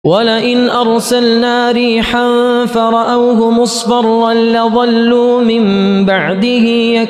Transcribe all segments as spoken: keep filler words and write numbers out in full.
ولئن أرسلنا ريحا فرأوه مصفرا لظلوا من بعده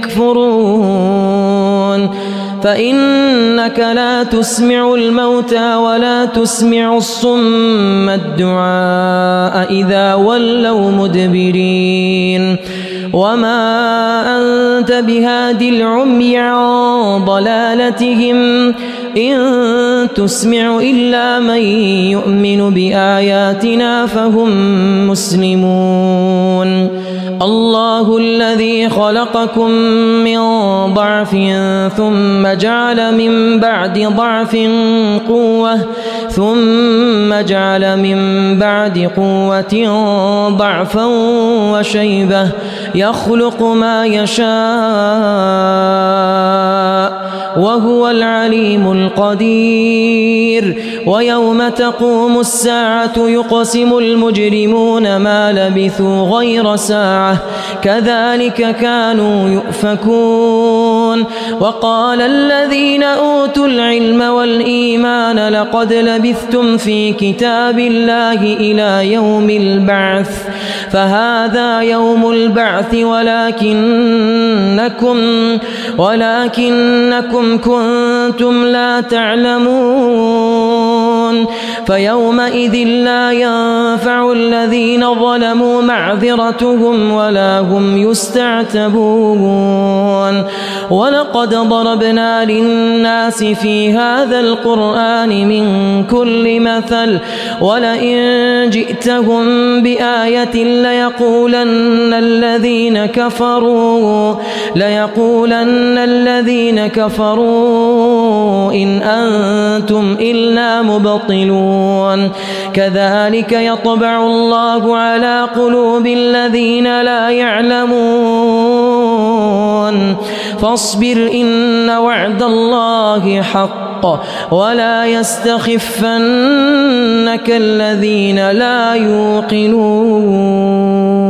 يكفرون فإنك لا تسمع الموتى ولا تسمع الصم الدعاء إذا ولوا مدبرين وما أنت بهاد العمي عن ضلالتهم إن تسمع إلا من يؤمن بآياتنا فهم مسلمون الله الذي خلقكم من ضعف ثم جعل من بعد ضعف قوة ثم جعل من بعد قوة ضعفا وشيبة يخلق ما يشاء وهو العليم القدير ويوم تقوم الساعة يقسم المجرمون ما لبثوا غير ساعة كذلك كانوا يؤفكون وقال الذين أوتوا العلم والإيمان لقد لبثتم في كتاب الله إلى يوم البعث فهذا يوم البعث ولكنكم ولكنكم كنتم لا تعلمون فيومئذ لا ينفع الذين ظلموا معذرتهم ولا هم يستعتبون ولقد ضربنا للناس في هذا القرآن من كل مثل ولئن جئتهم بآية ليقولن الذين كفروا ليقولن الذين كفروا إن أنتم إلا مبطلون كذلك يطبع الله على قلوب الذين لا يعلمون فاصبر إن وعد الله حق ولا يستخفنك الذين لا يوقنون